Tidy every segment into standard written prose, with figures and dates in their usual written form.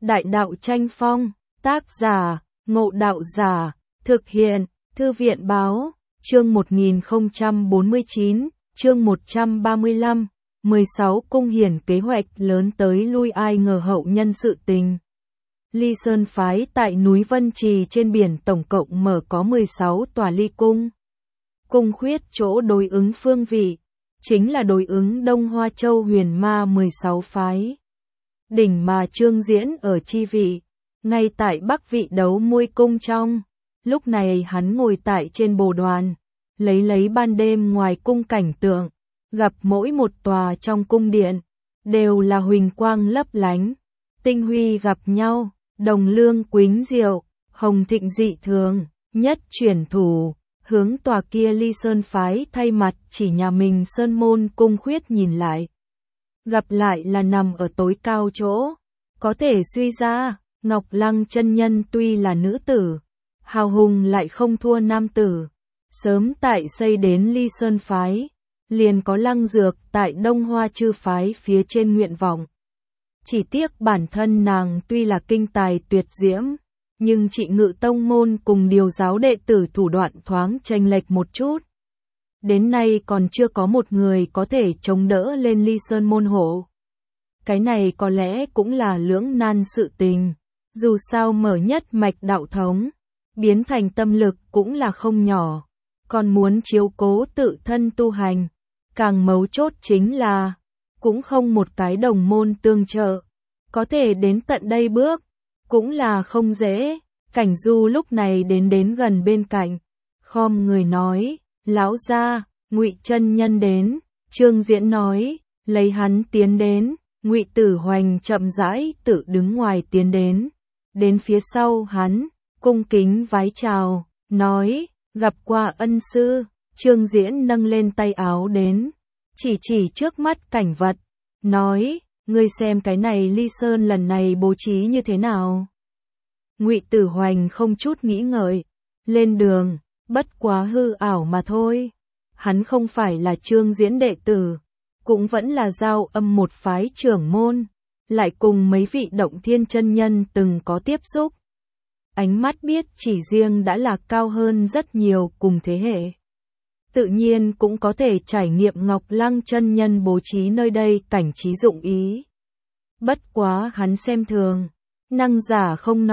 Đại đạo tranh phong, tác giả, Ngộ Đạo Giả, thực hiện, Thư viện báo, chương 1049, chương 135, 16 cung hiển kế hoạch lớn tới lui ai ngờ hậu nhân sự tình. Ly Sơn phái tại núi Vân Trì trên biển tổng cộng mở có 16 tòa ly cung. Cung khuyết chỗ đối ứng phương vị, chính là đối ứng Đông Hoa Châu huyền ma 16 phái. Đỉnh mà Trương Diễn ở chi vị, ngay tại Bắc vị đấu muôi cung trong. Lúc này hắn ngồi tại trên bồ đoàn, lấy ban đêm ngoài cung cảnh tượng, gặp mỗi một tòa trong cung điện, đều là huỳnh quang lấp lánh, tinh huy gặp nhau, đồng lương quýnh diệu, hồng thịnh dị thường, nhất chuyển thủ, hướng tòa kia Ly Sơn phái thay mặt chỉ nhà mình Sơn Môn cung khuyết nhìn lại. Gặp lại là nằm ở tối cao chỗ, có thể suy ra, Ngọc Lăng chân nhân tuy là nữ tử, hào hùng lại không thua nam tử. Sớm tại xây đến Ly Sơn phái, liền có Lăng Dược tại Đông Hoa chư phái phía trên nguyện vọng. Chỉ tiếc bản thân nàng tuy là kinh tài tuyệt diễm, nhưng trị ngự tông môn cùng điều giáo đệ tử thủ đoạn thoáng chênh lệch một chút. Đến nay còn chưa có một người có thể chống đỡ lên Ly Sơn môn hộ. Cái này có lẽ cũng là lưỡng nan sự tình, dù sao mở nhất mạch đạo thống, biến thành tâm lực cũng là không nhỏ, còn muốn chiếu cố tự thân tu hành, càng mấu chốt chính là, cũng không một cái đồng môn tương trợ, có thể đến tận đây bước, cũng là không dễ. Cảnh Du lúc này đến gần bên cạnh, khom người nói, lão gia, Ngụy chân nhân đến. Trương Diễn nói, lấy hắn tiến đến. Ngụy Tử Hoành chậm rãi tự đứng ngoài tiến đến phía sau hắn, cung kính vái chào, nói, gặp qua ân sư. Trương Diễn nâng lên tay áo đến, chỉ trước mắt cảnh vật, nói, ngươi xem cái này Ly Sơn lần này bố trí như thế nào. Ngụy Tử Hoành không chút nghĩ ngợi, lên đường, bất quá hư ảo mà thôi. Hắn không phải là Trương Diễn đệ tử, cũng vẫn là Giao Âm một phái trưởng môn, lại cùng mấy vị Động Thiên chân nhân từng có tiếp xúc. Ánh mắt biết chỉ riêng đã là cao hơn rất nhiều cùng thế hệ. Tự nhiên cũng có thể trải nghiệm Ngọc Lăng chân nhân bố trí nơi đây cảnh trí dụng ý. Bất quá hắn xem thường, năng giả không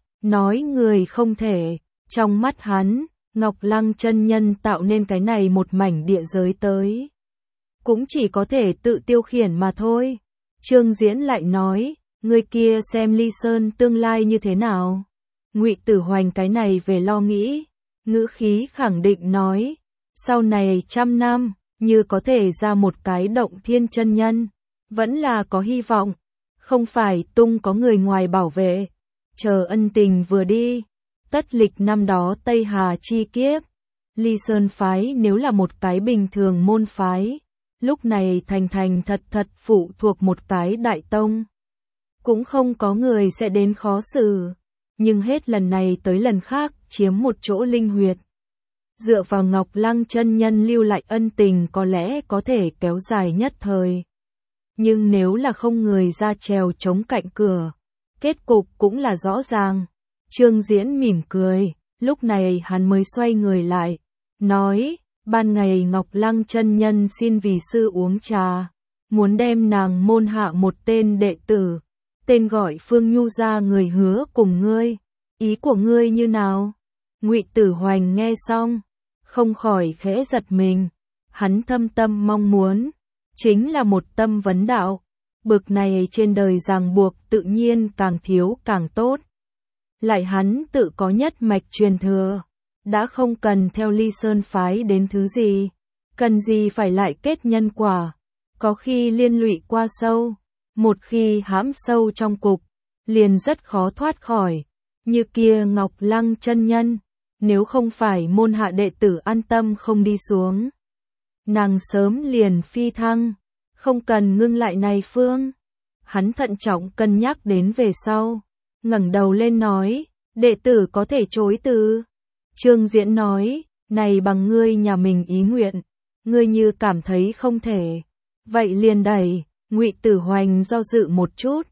nói người không thể. Trong mắt hắn, Ngọc Lăng chân nhân tạo nên cái này một mảnh địa giới tới, cũng chỉ có thể tự tiêu khiển mà thôi. Trương Diễn lại nói, người kia xem Ly Sơn tương lai như thế nào. Ngụy Tử Hoành cái này về lo nghĩ, ngữ khí khẳng định nói, sau này 100 năm, như có thể ra một cái Động Thiên chân nhân, vẫn là có hy vọng, không phải tung có người ngoài bảo vệ, chờ ân tình vừa đi. Tất lịch năm đó Tây Hà chi kiếp, Ly Sơn phái nếu là một cái bình thường môn phái, lúc này thành thật phụ thuộc một cái đại tông, cũng không có người sẽ đến khó xử, nhưng hết lần này tới lần khác chiếm một chỗ linh huyệt. Dựa vào Ngọc Lăng chân nhân lưu lại ân tình có lẽ có thể kéo dài nhất thời, nhưng nếu là không người ra trèo chống cạnh cửa, kết cục cũng là rõ ràng. Trương Diễn mỉm cười, lúc này hắn mới xoay người lại, nói, ban ngày Ngọc Lăng chân nhân xin vì sư uống trà, muốn đem nàng môn hạ một tên đệ tử, tên gọi Phương Nhu ra người hứa cùng ngươi, ý của ngươi như nào? Ngụy Tử Hoành nghe xong, không khỏi khẽ giật mình, hắn thâm tâm mong muốn, chính là một tâm vấn đạo, bực này trên đời ràng buộc tự nhiên càng thiếu càng tốt. Lại hắn tự có nhất mạch truyền thừa, đã không cần theo Ly Sơn phái đến thứ gì, cần gì phải lại kết nhân quả, có khi liên lụy qua sâu, một khi hãm sâu trong cục, liền rất khó thoát khỏi, như kia Ngọc Lăng chân nhân, nếu không phải môn hạ đệ tử an tâm không đi xuống, nàng sớm liền phi thăng, không cần ngưng lại này phương. Hắn thận trọng cân nhắc đến về sau, ngẩng đầu lên nói, đệ tử có thể chối từ. Trương Diễn nói, này bằng ngươi nhà mình ý nguyện, ngươi như cảm thấy không thể, vậy liền đẩy. Ngụy Tử Hoành do dự một chút,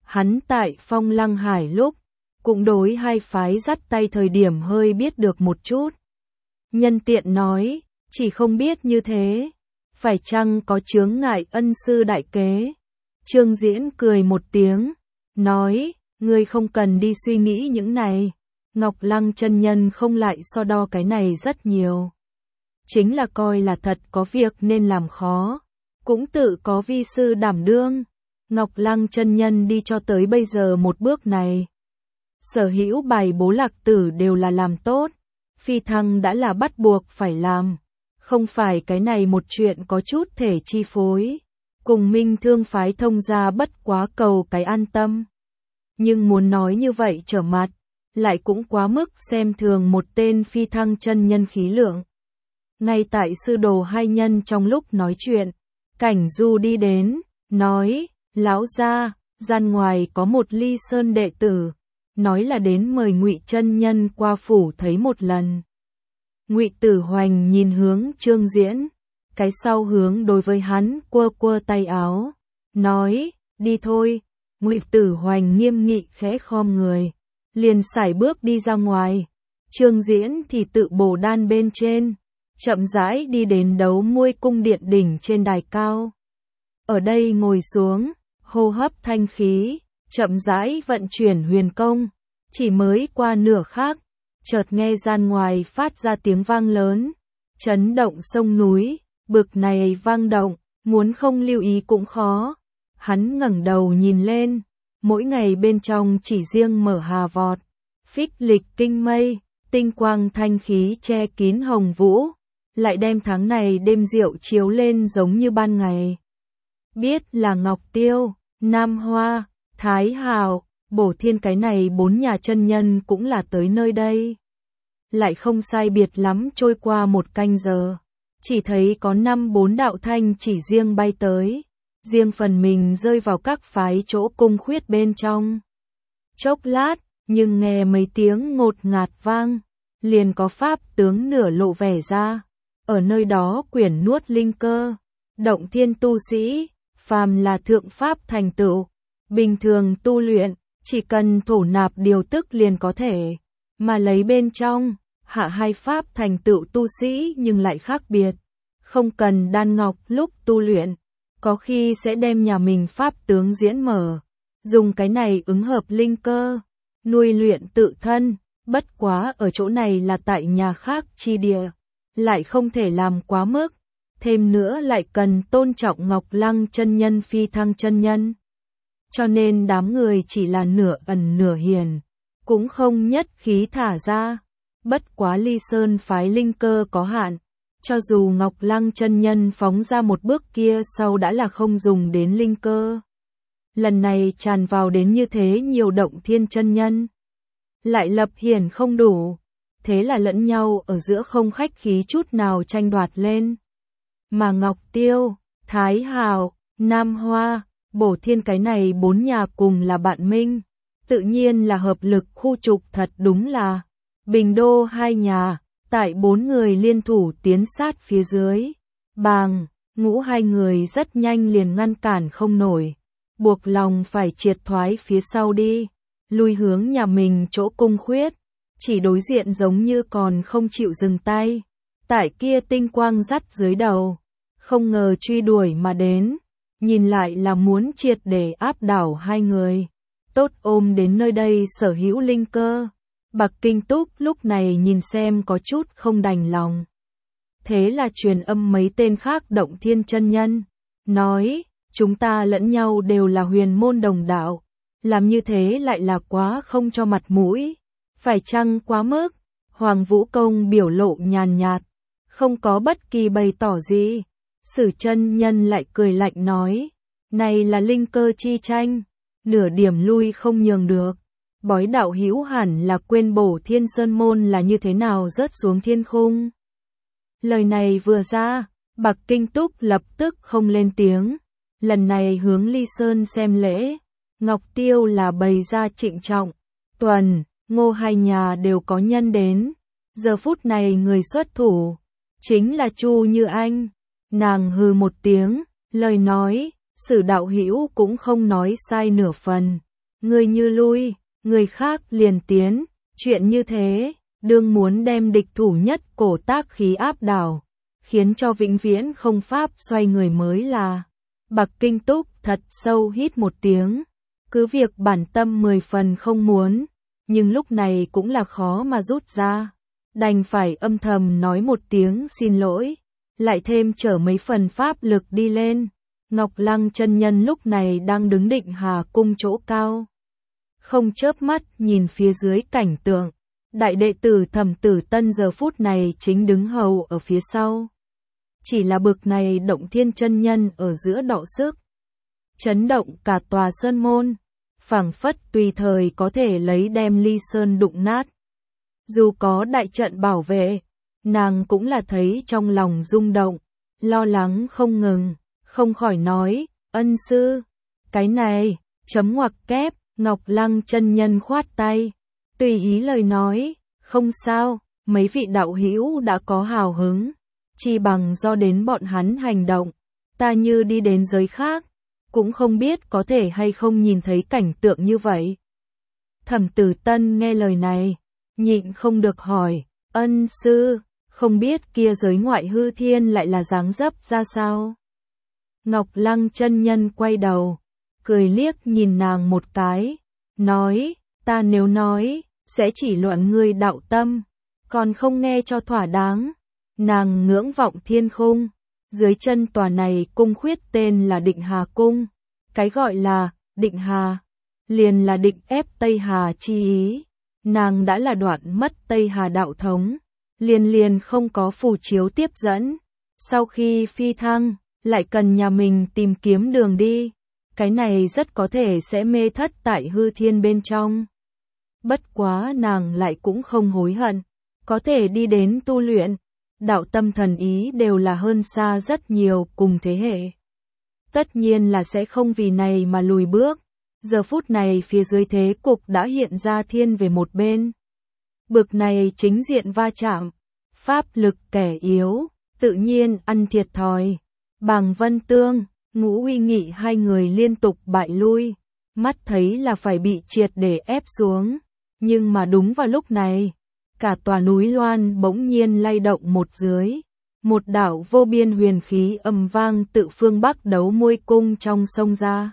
hắn tại Phong Lăng Hải lúc, cũng đối hai phái dắt tay thời điểm hơi biết được một chút. Nhân tiện nói, chỉ không biết như thế, phải chăng có chướng ngại ân sư đại kế. Trương Diễn cười một tiếng, nói, ngươi không cần đi suy nghĩ những này. Ngọc Lăng chân nhân không lại so đo cái này rất nhiều. Chính là coi là thật có việc nên làm khó, cũng tự có vi sư đảm đương. Ngọc Lăng chân nhân đi cho tới bây giờ một bước này. Sở hữu bài bố lạc tử đều là làm tốt, phi thăng đã là bắt buộc phải làm. Không phải cái này một chuyện có chút thể chi phối. Cùng Minh Thương phái thông ra bất quá cầu cái an tâm. Nhưng muốn nói như vậy trở mặt, lại cũng quá mức xem thường một tên phi thăng chân nhân khí lượng. Ngay tại sư đồ hai nhân trong lúc nói chuyện, Cảnh Du đi đến, nói, lão gia, gian ngoài có một Ly Sơn đệ tử, nói là đến mời Ngụy chân nhân qua phủ thấy một lần. Ngụy Tử Hoành nhìn hướng Trương Diễn, cái sau hướng đối với hắn quơ quơ tay áo, nói, đi thôi. Ngụy Tử Hoành nghiêm nghị khẽ khom người, liền sải bước đi ra ngoài. Trương Diễn thì tự bổ đan bên trên, chậm rãi đi đến Đấu Muôi cung điện đỉnh trên đài cao. Ở đây ngồi xuống, hô hấp thanh khí, chậm rãi vận chuyển huyền công, chỉ mới qua nửa khắc, chợt nghe gian ngoài phát ra tiếng vang lớn, chấn động sông núi, bực này vang động, muốn không lưu ý cũng khó. Hắn ngẩng đầu nhìn lên, mỗi ngày bên trong chỉ riêng mở hà vọt, phích lịch kinh mây, tinh quang thanh khí che kín hồng vũ, lại đem tháng này đêm diệu chiếu lên giống như ban ngày. Biết là Ngọc Tiêu, Nam Hoa, Thái Hào, Bổ Thiên cái này bốn nhà chân nhân cũng là tới nơi đây. Lại không sai biệt lắm trôi qua một canh giờ, chỉ thấy có 5-4 đạo thanh chỉ riêng bay tới, riêng phần mình rơi vào các phái chỗ cung khuyết bên trong. Chốc lát, nhưng nghe mấy tiếng ngột ngạt vang, liền có pháp tướng nửa lộ vẻ ra, ở nơi đó quyển nuốt linh cơ, động thiên tu sĩ, phàm là thượng pháp thành tựu, bình thường tu luyện, chỉ cần thổ nạp điều tức liền có thể, mà lấy bên trong, hạ hai pháp thành tựu tu sĩ nhưng lại khác biệt, không cần đan ngọc lúc tu luyện, có khi sẽ đem nhà mình pháp tướng diễn mở, dùng cái này ứng hợp linh cơ, nuôi luyện tự thân, bất quá ở chỗ này là tại nhà khác chi địa, lại không thể làm quá mức, thêm nữa lại cần tôn trọng Ngọc Lăng chân nhân phi thăng chân nhân. Cho nên đám người chỉ là nửa ẩn nửa hiền, cũng không nhất khí thả ra, bất quá Ly Sơn phái linh cơ có hạn, cho dù Ngọc Lăng chân nhân phóng ra một bước kia sau đã là không dùng đến linh cơ. Lần này tràn vào đến như thế nhiều động thiên chân nhân, lại lập hiển không đủ, thế là lẫn nhau ở giữa không khách khí chút nào tranh đoạt lên. Mà Ngọc Tiêu, Thái Hào, Nam Hoa, Bổ Thiên cái này bốn nhà cùng là bạn minh, tự nhiên là hợp lực khu trục thật đúng là. Bình Đô hai nhà, tại 4 người liên thủ tiến sát phía dưới, bàng, ngũ hai người rất nhanh liền ngăn cản không nổi, buộc lòng phải triệt thoái phía sau đi, lui hướng nhà mình chỗ cung khuyết, chỉ đối diện giống như còn không chịu dừng tay, tại kia tinh quang dắt dưới đầu, không ngờ truy đuổi mà đến, nhìn lại là muốn triệt để áp đảo hai người, tốt ôm đến nơi đây sở hữu linh cơ. Bạc Kinh Túc lúc này nhìn xem có chút không đành lòng. Thế là truyền âm mấy tên khác động thiên chân nhân, nói, chúng ta lẫn nhau đều là huyền môn đồng đạo, làm như thế lại là quá không cho mặt mũi, phải chăng quá mức? Hoàng Vũ Công biểu lộ nhàn nhạt, không có bất kỳ bày tỏ gì. Sử chân nhân lại cười lạnh nói, này là linh cơ chi tranh, nửa điểm lui không nhường được. Bói đạo hữu hẳn là quên Bổ Thiên Sơn môn là như thế nào rớt xuống thiên khung. Lời này vừa ra, Bạc Kinh Túc lập tức không lên tiếng, lần này hướng Ly Sơn xem lễ, Ngọc Tiêu là bày ra trịnh trọng, Tuần, Ngô hai nhà đều có nhân đến, giờ phút này người xuất thủ, chính là Chu Như Anh, nàng hừ một tiếng, lời nói, Sử đạo hữu cũng không nói sai nửa phần. Người như lui, người khác liền tiến, chuyện như thế, đương muốn đem địch thủ nhất cổ tác khí áp đảo, khiến cho vĩnh viễn không pháp xoay người mới là. Bạc Kinh Túc thật sâu hít một tiếng, cứ việc bản tâm 10 phần không muốn, nhưng lúc này cũng là khó mà rút ra, đành phải âm thầm nói một tiếng xin lỗi, lại thêm trở mấy phần pháp lực đi lên. Ngọc Lăng chân nhân lúc này đang đứng Định Hà cung chỗ cao, không chớp mắt nhìn phía dưới cảnh tượng, đại đệ tử Thẩm Tử Tân giờ phút này chính đứng hầu ở phía sau. Chỉ là bực này Động Thiên chân nhân ở giữa đọ sức, chấn động cả tòa sơn môn, phảng phất tùy thời có thể lấy đem ly sơn đụng nát. Dù có đại trận bảo vệ, nàng cũng là thấy trong lòng rung động, lo lắng không ngừng, không khỏi nói, ân sư, cái này, chấm ngoặc kép, Ngọc Lăng chân nhân khoát tay, tùy ý lời nói, không sao, mấy vị đạo hữu đã có hào hứng, chỉ bằng do đến bọn hắn hành động, ta như đi đến giới khác, cũng không biết có thể hay không nhìn thấy cảnh tượng như vậy. Thẩm Tử Tân nghe lời này, nhịn không được hỏi, ân sư, không biết kia giới ngoại hư thiên lại là dáng dấp ra sao? Ngọc Lăng chân nhân quay đầu, cười liếc nhìn nàng một cái, nói, ta nếu nói, sẽ chỉ loạn ngươi đạo tâm, còn không nghe cho thỏa đáng. Nàng ngưỡng vọng thiên khung, dưới chân tòa này cung khuyết tên là Định Hà Cung, cái gọi là Định Hà, liền là định ép Tây Hà chi ý. Nàng đã là đoạn mất Tây Hà đạo thống, liền không có phù chiếu tiếp dẫn, sau khi phi thăng, lại cần nhà mình tìm kiếm đường đi, cái này rất có thể sẽ mê thất tại hư thiên bên trong. Bất quá nàng lại cũng không hối hận, có thể đi đến tu luyện, đạo tâm thần ý đều là hơn xa rất nhiều cùng thế hệ. Tất nhiên là sẽ không vì này mà lùi bước. Giờ phút này phía dưới thế cục đã hiện ra thiên về một bên. Bực này chính diện va chạm, pháp lực kẻ yếu, tự nhiên ăn thiệt thòi. Bàng Vân Tương, Ngũ Huy Nghị hai người liên tục bại lui, mắt thấy là phải bị triệt để ép xuống. Nhưng mà đúng vào lúc này, cả tòa núi Loan bỗng nhiên lay động một dưới. Một đạo vô biên huyền khí ầm vang tự phương Bắc Đấu Môi cung trong sông ra.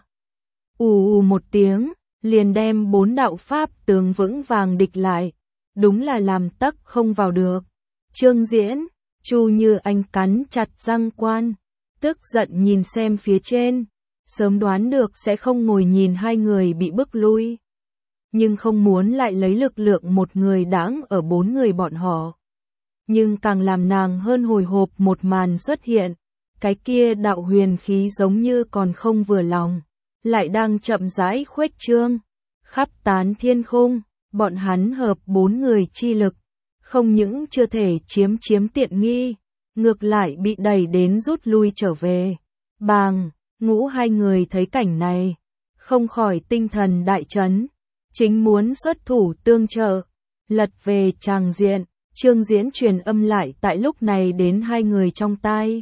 Ù một tiếng, liền đem 4 đạo pháp tướng vững vàng địch lại, đúng là làm tắc không vào được. Trương Diễn, Chu Như Anh cắn chặt răng quan, tức giận nhìn xem phía trên, sớm đoán được sẽ không ngồi nhìn hai người bị bức lui, nhưng không muốn lại lấy lực lượng một người đãng ở 4 người bọn họ. Nhưng càng làm nàng hơn hồi hộp một màn xuất hiện, cái kia đạo huyền khí giống như còn không vừa lòng, lại đang chậm rãi khuếch trương, khắp tán thiên khung, bọn hắn hợp 4 người chi lực, không những chưa thể chiếm tiện nghi, ngược lại bị đẩy đến rút lui trở về. Bàng, Ngũ hai người thấy cảnh này, không khỏi tinh thần đại chấn, chính muốn xuất thủ tương trợ, lật về tràng diện, Trương Diễn truyền âm lại tại lúc này đến hai người trong tai.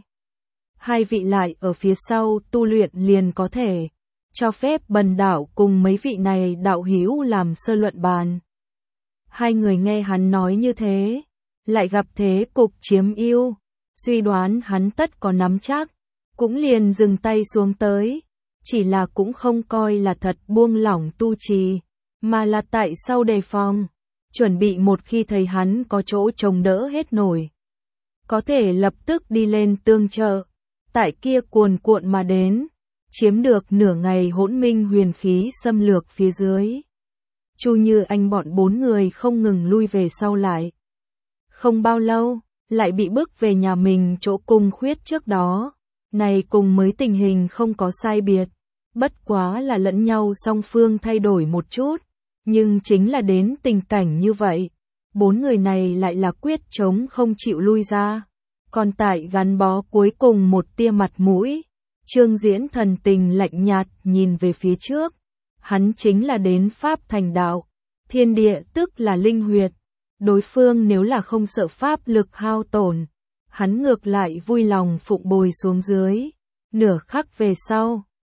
Hai vị lại ở phía sau tu luyện liền có thể cho phép Bần đạo cùng mấy vị này đạo hữu làm sơ luận bàn. Hai người nghe hắn nói như thế, lại gặp thế cục chiếm ưu, suy đoán hắn tất có nắm chắc, cũng liền dừng tay xuống tới, chỉ là cũng không coi là thật buông lỏng tu trì, mà là tại sau đề phòng, chuẩn bị một khi thấy hắn có chỗ chống đỡ hết nổi, có thể lập tức đi lên tương trợ. Tại kia cuồn cuộn mà đến, chiếm được nửa ngày hỗn minh huyền khí xâm lược phía dưới. Chu Như Anh bọn 4 người không ngừng lui về sau lại. Không bao lâu, lại bị bức về nhà mình chỗ cung khuyết trước đó. Này cùng mới tình hình không có sai biệt, bất quá là lẫn nhau song phương thay đổi một chút, nhưng chính là đến tình cảnh như vậy, 4 người này lại là quyết chống không chịu lui ra. Còn tại gắn bó cuối cùng một tia mặt mũi, Trương Diễn thần tình lạnh nhạt nhìn về phía trước, hắn chính là đến pháp thành đạo, thiên địa tức là linh huyệt, đối phương nếu là không sợ pháp lực hao tổn, hắn ngược lại vui lòng phụng bồi xuống dưới. Nửa khắc về sau,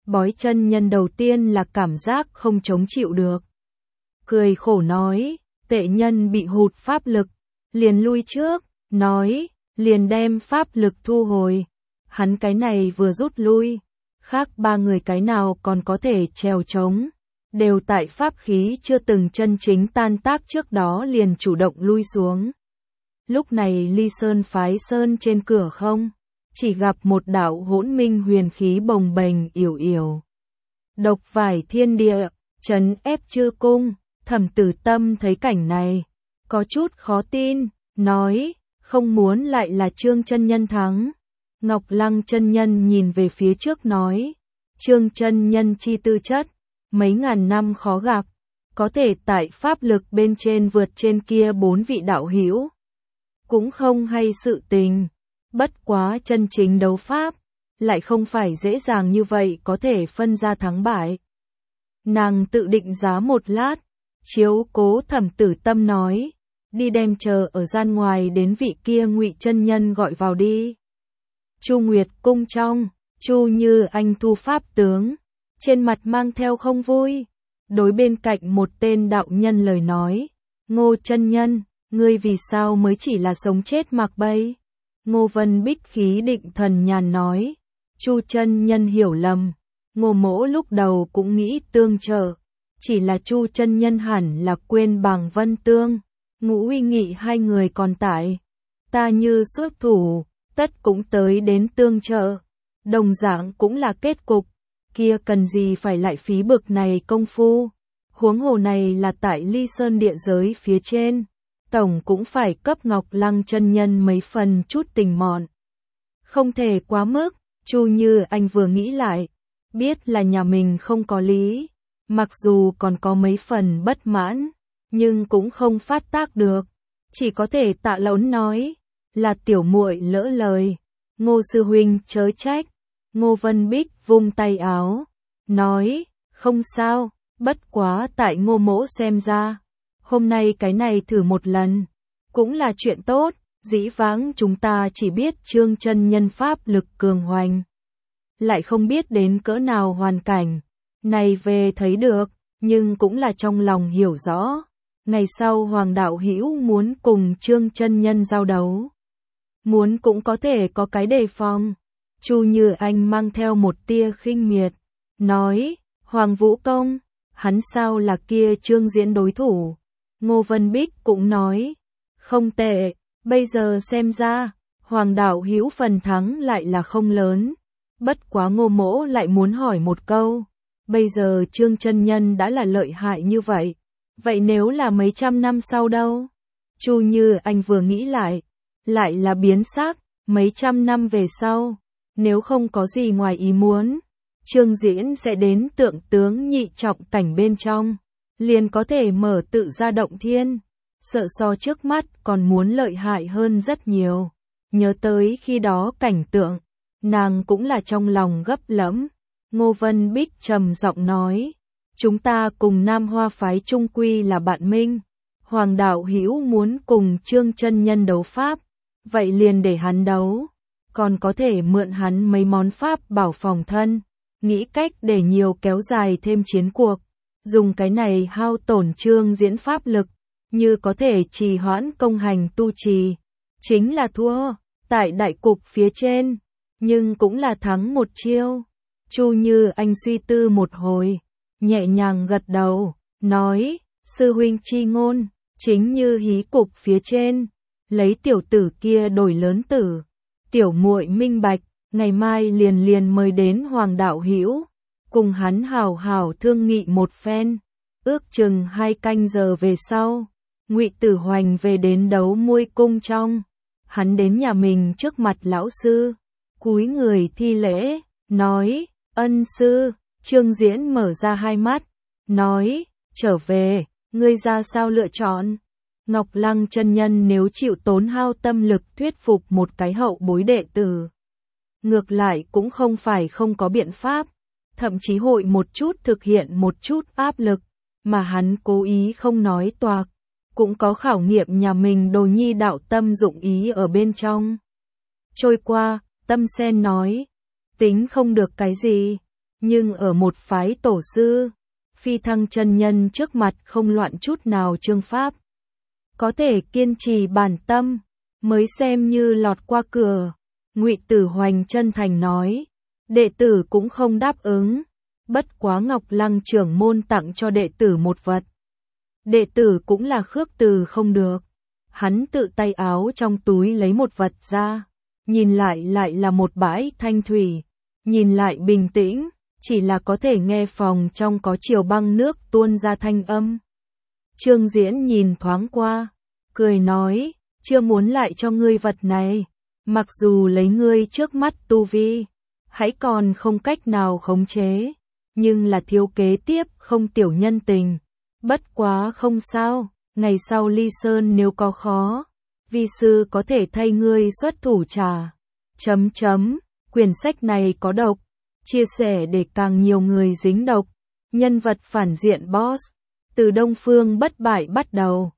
Bói chân nhân đầu tiên là cảm giác không chống chịu được. Cười khổ nói, tệ nhân bị hụt pháp lực, liền lui trước, nói, liền đem pháp lực thu hồi. Hắn cái này vừa rút lui, khác ba người cái nào còn có thể trèo trống, đều tại pháp khí chưa từng chân chính tan tác trước đó liền chủ động lui xuống. Lúc này Ly Sơn phái sơn trên cửa không, chỉ gặp một đạo hỗn minh huyền khí bồng bềnh yểu yểu. Độc vải thiên địa, trấn ép chư cung. Thẩm Tử Tâm thấy cảnh này, có chút khó tin, nói, không muốn lại là Trương chân nhân thắng. Ngọc Lăng chân nhân nhìn về phía trước nói, Trương chân nhân chi tư chất, mấy ngàn năm khó gặp, có thể tại pháp lực bên trên vượt trên kia 4 vị đạo hữu, cũng không hay sự tình. Bất quá chân chính đấu pháp, lại không phải dễ dàng như vậy có thể phân ra thắng bại. Nàng tự định giá một lát, chiếu cố Thẩm Tử Tâm nói, đi đem chờ ở gian ngoài đến vị kia Ngụy chân nhân gọi vào đi. Chu Nguyệt cung trong, Chu Như Anh thu pháp tướng, trên mặt mang theo không vui, đối bên cạnh một tên đạo nhân lời nói, Ngô chân nhân, ngươi vì sao mới chỉ là sống chết mặc bay? Ngô Vân Bích khí định thần nhàn nói, Chu chân nhân hiểu lầm, Ngô mỗ lúc đầu cũng nghĩ tương trợ, chỉ là Chu chân nhân hẳn là quên bằng Vân Tương, Ngũ Uy Nghị hai người còn tại, ta như xuất thủ, tất cũng tới đến tương trợ, đồng dạng cũng là kết cục, kia cần gì phải lại phí bực này công phu, huống hồ này là tại Ly Sơn địa giới phía trên, tổng cũng phải cấp Ngọc Lăng chân nhân mấy phần chút tình mọn. Không thể quá mức, Chu Như Anh vừa nghĩ lại, biết là nhà mình không có lý, mặc dù còn có mấy phần bất mãn, nhưng cũng không phát tác được, chỉ có thể tạ lỗi nói, là tiểu muội lỡ lời, Ngô sư huynh chớ trách. Ngô Vân Bích vung tay áo, nói, không sao, bất quá tại Ngô mỗ xem ra, hôm nay cái này thử một lần, cũng là chuyện tốt, dĩ vãng chúng ta chỉ biết Trương chân nhân pháp lực cường hoành, lại không biết đến cỡ nào hoàn cảnh, này về thấy được, nhưng cũng là trong lòng hiểu rõ, ngày sau Hoàng đạo hữu muốn cùng Trương chân nhân giao đấu, muốn cũng có thể có cái đề phòng. Chu Như Anh mang theo một tia khinh miệt, nói, Hoàng Vũ Công, hắn sao là kia Trương Diễn đối thủ. Ngô Vân Bích cũng nói, không tệ, bây giờ xem ra, Hoàng đạo hữu phần thắng lại là không lớn. Bất quá Ngô mỗ lại muốn hỏi một câu, bây giờ Trương chân nhân đã là lợi hại như vậy, vậy nếu là mấy trăm năm sau đâu? Chu Như Anh vừa nghĩ lại là biến sắc, mấy trăm năm về sau. Nếu không có gì ngoài ý muốn, Trương Diễn sẽ đến tượng tướng nhị trọng cảnh bên trong, liền có thể mở tự ra động thiên, sợ so trước mắt còn muốn lợi hại hơn rất nhiều. Nhớ tới khi đó cảnh tượng, nàng cũng là trong lòng gấp lẫm. Ngô Vân Bích trầm giọng nói, chúng ta cùng Nam Hoa phái trung quy là bạn minh, Hoàng đạo hữu muốn cùng Trương chân nhân đấu pháp, vậy liền để hắn đấu. Còn có thể mượn hắn mấy món pháp bảo phòng thân, nghĩ cách để nhiều kéo dài thêm chiến cuộc, dùng cái này hao tổn Trương Diễn pháp lực, như có thể trì hoãn công hành tu trì, chính là thua, tại đại cục phía trên, nhưng cũng là thắng một chiêu. Chu Như Anh suy tư một hồi, nhẹ nhàng gật đầu, nói, sư huynh chi ngôn, chính như hí cục phía trên, lấy tiểu tử kia đổi lớn tử. Tiểu muội minh bạch, ngày mai liền mời đến Hoàng đạo hữu, cùng hắn hào hào thương nghị một phen. Ước chừng 2 canh giờ về sau, Ngụy Tử Hoành về đến Đấu Muôi cung trong, hắn đến nhà mình trước mặt lão sư, cúi người thi lễ, nói, ân sư. Trương Diễn mở ra hai mắt, nói, trở về, ngươi ra sao lựa chọn? Ngọc Lăng chân nhân nếu chịu tốn hao tâm lực thuyết phục một cái hậu bối đệ tử, ngược lại cũng không phải không có biện pháp, thậm chí hội một chút thực hiện một chút áp lực, mà hắn cố ý không nói toạc, cũng có khảo nghiệm nhà mình đồ nhi đạo tâm dụng ý ở bên trong. Trôi qua, Tâm Sen nói, tính không được cái gì, Nhưng ở một phái tổ sư, phi thăng chân nhân trước mặt không loạn chút nào chương pháp. Có thể kiên trì bản tâm, mới xem như lọt qua cửa. Ngụy Tử Hoành chân thành nói, đệ tử cũng không đáp ứng, bất quá Ngọc Lăng trưởng môn tặng cho đệ tử một vật. Đệ tử cũng là khước từ không được. Hắn tự tay áo trong túi lấy một vật ra, nhìn lại là một bãi thanh thủy, nhìn lại bình tĩnh, chỉ là có thể nghe phòng trong có chiều băng nước tuôn ra thanh âm. Trương Diễn nhìn thoáng qua, cười nói, chưa muốn lại cho ngươi vật này, mặc dù lấy ngươi trước mắt tu vi, hãy còn không cách nào khống chế, nhưng là thiếu kế tiếp không tiểu nhân tình, bất quá không sao, ngày sau ly sơn nếu có khó, vi sư có thể thay ngươi xuất thủ trả. Quyển sách này có độc, chia sẻ để càng nhiều người dính độc, nhân vật phản diện boss, từ Đông Phương bất bại bắt đầu.